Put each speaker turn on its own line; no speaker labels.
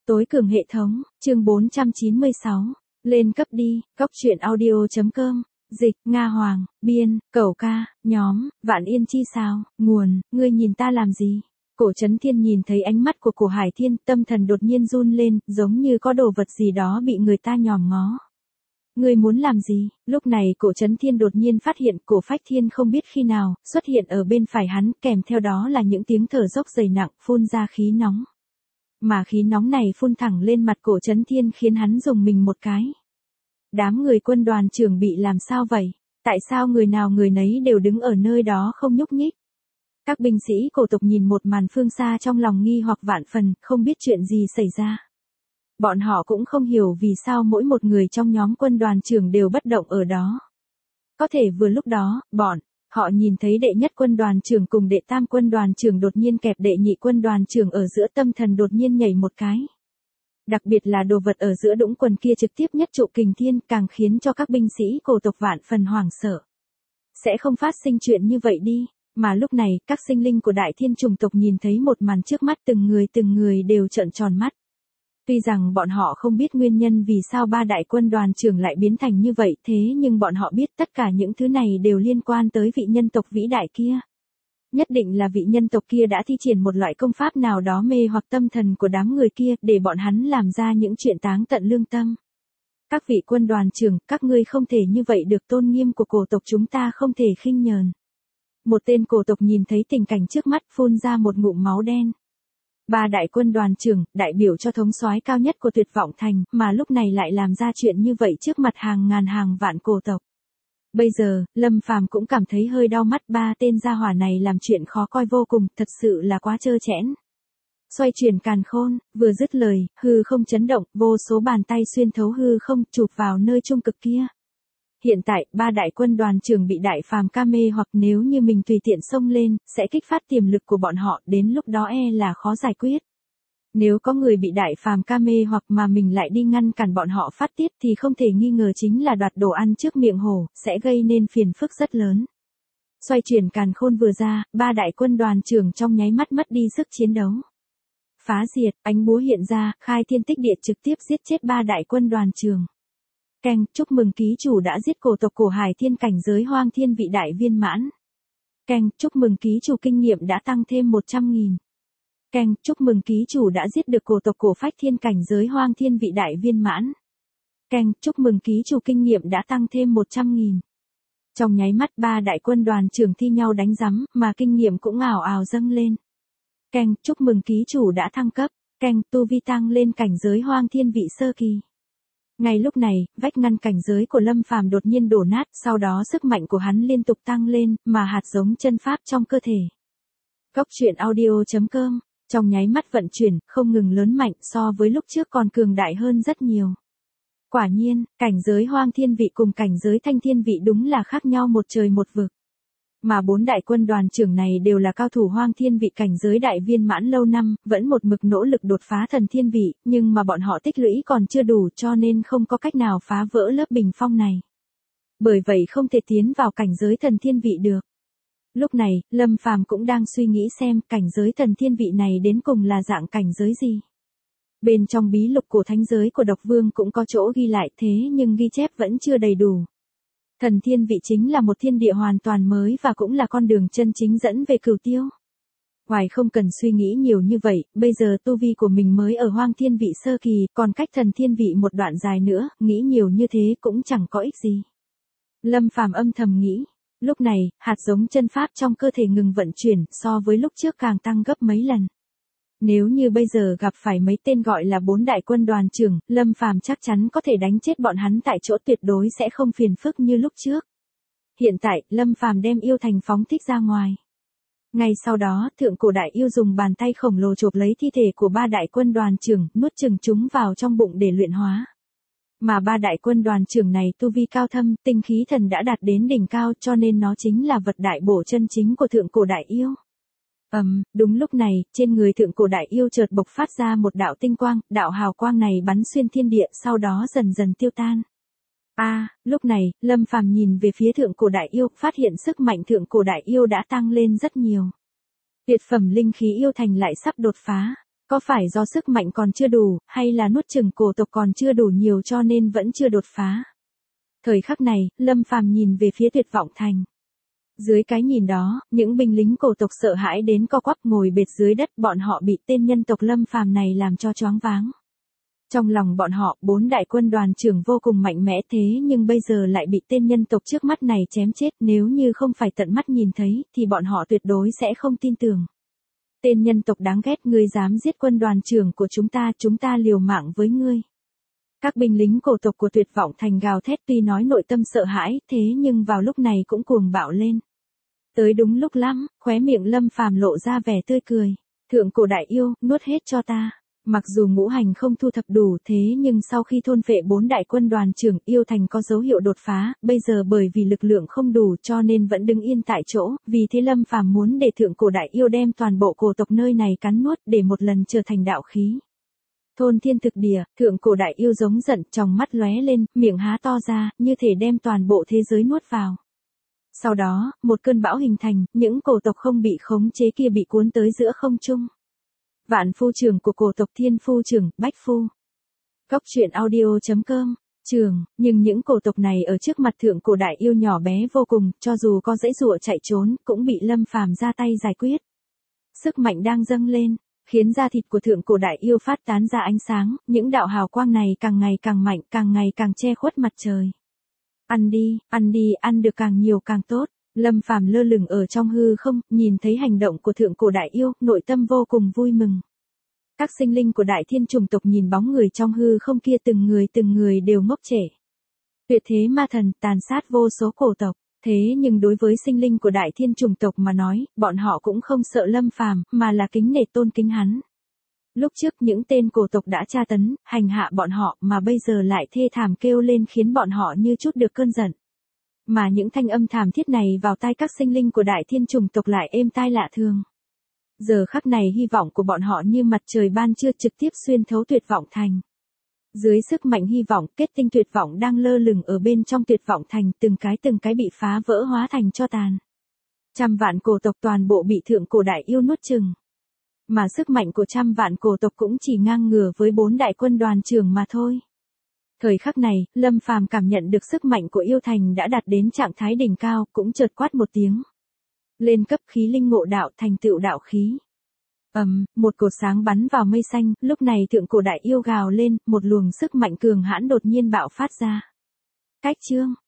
Tối cường hệ thống, chương 496. Lên cấp đi, Cốc truyện audio.com, dịch, Nga Hoàng, biên, Cẩu Ca, nhóm, Vạn Yên Chi sao, nguồn, ngươi nhìn ta làm gì? Cổ Chấn Thiên nhìn thấy ánh mắt của Cổ Hải Thiên, tâm thần đột nhiên run lên, giống như có đồ vật gì đó bị người ta nhòm ngó. Ngươi muốn làm gì? Lúc này Cổ Chấn Thiên đột nhiên phát hiện Cổ Phách Thiên không biết khi nào, xuất hiện ở bên phải hắn, kèm theo đó là những tiếng thở dốc dày nặng, phun ra khí nóng. Mà khí nóng này phun thẳng lên mặt Cổ Chấn Thiên khiến hắn rùng mình một cái. Đám người quân đoàn trưởng bị làm sao vậy? Tại sao người nào người nấy đều đứng ở nơi đó không nhúc nhích? Các binh sĩ cổ tộc nhìn một màn phương xa trong lòng nghi hoặc vạn phần, không biết chuyện gì xảy ra. Bọn họ cũng không hiểu vì sao mỗi một người trong nhóm quân đoàn trưởng đều bất động ở đó. Có thể vừa lúc đó, họ nhìn thấy đệ nhất quân đoàn trưởng cùng đệ tam quân đoàn trưởng đột nhiên kẹp đệ nhị quân đoàn trưởng ở giữa, tâm thần đột nhiên nhảy một cái. Đặc biệt là đồ vật ở giữa đũng quần kia trực tiếp nhất trụ kình thiên, càng khiến cho các binh sĩ cổ tộc vạn phần hoảng sợ. Sẽ không phát sinh chuyện như vậy đi, mà lúc này, các sinh linh của đại thiên chủng tộc nhìn thấy một màn trước mắt, từng người đều trợn tròn mắt. Tuy rằng bọn họ không biết nguyên nhân vì sao ba đại quân đoàn trưởng lại biến thành như vậy, thế nhưng bọn họ biết tất cả những thứ này đều liên quan tới vị nhân tộc vĩ đại kia. Nhất định là vị nhân tộc kia đã thi triển một loại công pháp nào đó mê hoặc tâm thần của đám người kia, để bọn hắn làm ra những chuyện táng tận lương tâm. Các vị quân đoàn trưởng, các ngươi không thể như vậy được, tôn nghiêm của cổ tộc chúng ta không thể khinh nhờn. Một tên cổ tộc nhìn thấy tình cảnh trước mắt, phun ra một ngụm máu đen. Ba đại quân đoàn trưởng, đại biểu cho thống soái cao nhất của Tuyệt Vọng Thành, mà lúc này lại làm ra chuyện như vậy trước mặt hàng ngàn hàng vạn cổ tộc. Bây giờ, Lâm Phàm cũng cảm thấy hơi đau mắt, ba tên gia hỏa này làm chuyện khó coi vô cùng, thật sự là quá trơ trẽn. Xoay chuyển càn khôn, vừa dứt lời, hư không chấn động, vô số bàn tay xuyên thấu hư không, chụp vào nơi trung cực kia. Hiện tại, ba đại quân đoàn trưởng bị Đại Phàm ca mê hoặc, nếu như mình tùy tiện xông lên, sẽ kích phát tiềm lực của bọn họ, đến lúc đó là khó giải quyết. Nếu có người bị Đại Phàm ca mê hoặc mà mình lại đi ngăn cản bọn họ phát tiết thì không thể nghi ngờ chính là đoạt đồ ăn trước miệng hổ, sẽ gây nên phiền phức rất lớn. Xoay chuyển càn khôn vừa ra, ba đại quân đoàn trưởng trong nháy mắt mất đi sức chiến đấu. Phá diệt, ánh búa hiện ra, khai thiên tích địa trực tiếp giết chết ba đại quân đoàn trưởng. Keng, chúc mừng ký chủ đã giết cổ tộc Cổ Hải Thiên cảnh giới Hoang Thiên vị đại viên mãn. Keng, chúc mừng ký chủ kinh nghiệm đã tăng thêm 100.000. Keng, chúc mừng ký chủ đã giết được cổ tộc Cổ Phách Thiên cảnh giới Hoang Thiên vị đại viên mãn. Keng, chúc mừng ký chủ kinh nghiệm đã tăng thêm 100.000. Trong nháy mắt ba đại quân đoàn trưởng thi nhau đánh giấm, mà kinh nghiệm cũng ào ào dâng lên. Keng, chúc mừng ký chủ đã thăng cấp. Keng, tu vi tăng lên cảnh giới Hoang Thiên vị sơ kỳ. Ngay lúc này, vách ngăn cảnh giới của Lâm Phàm đột nhiên đổ nát, sau đó sức mạnh của hắn liên tục tăng lên, mà hạt giống chân pháp trong cơ thể. Cốc truyện audio.com, trong nháy mắt vận chuyển, không ngừng lớn mạnh, so với lúc trước còn cường đại hơn rất nhiều. Quả nhiên, cảnh giới Hoang Thiên vị cùng cảnh giới Thanh Thiên vị đúng là khác nhau một trời một vực. Mà bốn đại quân đoàn trưởng này đều là cao thủ Hoang Thiên vị cảnh giới đại viên mãn lâu năm, vẫn một mực nỗ lực đột phá Thần Thiên vị, nhưng mà bọn họ tích lũy còn chưa đủ, cho nên không có cách nào phá vỡ lớp bình phong này. Bởi vậy không thể tiến vào cảnh giới Thần Thiên vị được. Lúc này, Lâm Phàm cũng đang suy nghĩ xem cảnh giới Thần Thiên vị này đến cùng là dạng cảnh giới gì. Bên trong bí lục cổ thánh giới của Độc Vương cũng có chỗ ghi lại, thế nhưng ghi chép vẫn chưa đầy đủ. Thần Thiên vị chính là một thiên địa hoàn toàn mới và cũng là con đường chân chính dẫn về cửu tiêu. Hoài không cần suy nghĩ nhiều như vậy, bây giờ tu vi của mình mới ở Hoang Thiên vị sơ kỳ, còn cách Thần Thiên vị một đoạn dài nữa, nghĩ nhiều như thế cũng chẳng có ích gì. Lâm Phàm âm thầm nghĩ, lúc này, hạt giống chân pháp trong cơ thể ngừng vận chuyển, so với lúc trước càng tăng gấp mấy lần. Nếu như bây giờ gặp phải mấy tên gọi là bốn đại quân đoàn trưởng, Lâm Phàm chắc chắn có thể đánh chết bọn hắn tại chỗ, tuyệt đối sẽ không phiền phức như lúc trước. Hiện tại, Lâm Phàm đem yêu thành phóng thích ra ngoài. Ngay sau đó, thượng cổ đại yêu dùng bàn tay khổng lồ chộp lấy thi thể của ba đại quân đoàn trưởng, nuốt chửng chúng vào trong bụng để luyện hóa. Mà ba đại quân đoàn trưởng này tu vi cao thâm, tinh khí thần đã đạt đến đỉnh cao, cho nên nó chính là vật đại bổ chân chính của thượng cổ đại yêu. Đúng lúc này, trên người thượng cổ đại yêu chợt bộc phát ra một đạo tinh quang, đạo hào quang này bắn xuyên thiên địa, sau đó dần dần tiêu tan. Lúc này, Lâm Phàm nhìn về phía thượng cổ đại yêu, phát hiện sức mạnh thượng cổ đại yêu đã tăng lên rất nhiều. Tuyệt phẩm linh khí yêu thành lại sắp đột phá. Có phải do sức mạnh còn chưa đủ, hay là nuốt chửng cổ tộc còn chưa đủ nhiều cho nên vẫn chưa đột phá? Thời khắc này, Lâm Phàm nhìn về phía Tuyệt Vọng Thành. Dưới cái nhìn đó, những binh lính cổ tộc sợ hãi đến co quắp ngồi bệt dưới đất, bọn họ bị tên nhân tộc Lâm Phàm này làm cho choáng váng. Trong lòng bọn họ, 4 đại quân đoàn trưởng vô cùng mạnh mẽ thế nhưng bây giờ lại bị tên nhân tộc trước mắt này chém chết, nếu như không phải tận mắt nhìn thấy, thì bọn họ tuyệt đối sẽ không tin tưởng. Tên nhân tộc đáng ghét, ngươi dám giết quân đoàn trưởng của chúng ta liều mạng với ngươi. Các binh lính cổ tộc của Tuyệt Vọng Thành gào thét, tuy nói nội tâm sợ hãi, thế nhưng vào lúc này cũng cuồng bạo lên. Tới đúng lúc lắm, khóe miệng Lâm Phàm lộ ra vẻ tươi cười. Thượng cổ đại yêu, nuốt hết cho ta. Mặc dù ngũ hành không thu thập đủ thế nhưng sau khi thôn phệ 4 đại quân đoàn trưởng, yêu thành có dấu hiệu đột phá, bây giờ bởi vì lực lượng không đủ cho nên vẫn đứng yên tại chỗ, vì thế Lâm Phàm muốn để thượng cổ đại yêu đem toàn bộ cổ tộc nơi này cắn nuốt để một lần trở thành đạo khí. Thôn thiên thực địa, thượng cổ đại yêu giống giận, tròng mắt lóe lên, miệng há to ra, như thể đem toàn bộ thế giới nuốt vào. Sau đó, một cơn bão hình thành, những cổ tộc không bị khống chế kia bị cuốn tới giữa không trung. Vạn phu trưởng của cổ tộc Thiên Phu trưởng, Bách Phu. Cóc truyện audio.com. Trường, nhưng những cổ tộc này ở trước mặt thượng cổ đại yêu nhỏ bé vô cùng, cho dù có giãy giụa chạy trốn, cũng bị Lâm Phàm ra tay giải quyết. Sức mạnh đang dâng lên, khiến da thịt của thượng cổ đại yêu phát tán ra ánh sáng, những đạo hào quang này càng ngày càng mạnh, càng ngày càng che khuất mặt trời. Ăn đi, ăn được càng nhiều càng tốt. Lâm Phàm lơ lửng ở trong hư không, nhìn thấy hành động của thượng cổ đại yêu, nội tâm vô cùng vui mừng. Các sinh linh của đại thiên chủng tộc nhìn bóng người trong hư không kia, từng người đều ngốc trệ. Tuyệt thế ma thần tàn sát vô số cổ tộc, thế nhưng đối với sinh linh của đại thiên chủng tộc mà nói, bọn họ cũng không sợ Lâm Phàm, mà là kính nể tôn kính hắn. Lúc trước những tên cổ tộc đã tra tấn, hành hạ bọn họ mà bây giờ lại thê thảm kêu lên khiến bọn họ như chút được cơn giận. Mà những thanh âm thảm thiết này vào tai các sinh linh của đại thiên chủng tộc lại êm tai lạ thường. Giờ khắc này hy vọng của bọn họ như mặt trời ban trưa trực tiếp xuyên thấu Tuyệt Vọng Thành. Dưới sức mạnh hy vọng, kết tinh tuyệt vọng đang lơ lửng ở bên trong Tuyệt Vọng Thành, từng cái bị phá vỡ hóa thành tro tàn. Trăm vạn cổ tộc toàn bộ bị thượng cổ đại yêu nuốt chửng. Mà sức mạnh của trăm vạn cổ tộc cũng chỉ ngang ngửa với 4 đại quân đoàn trưởng mà thôi. Thời khắc này, Lâm Phàm cảm nhận được sức mạnh của yêu thành đã đạt đến trạng thái đỉnh cao, cũng chợt quát một tiếng. Lên cấp khí linh ngộ đạo, thành tựu đạo khí. Một cột sáng bắn vào mây xanh, lúc này thượng cổ đại yêu gào lên, một luồng sức mạnh cường hãn đột nhiên bạo phát ra. Cách chương,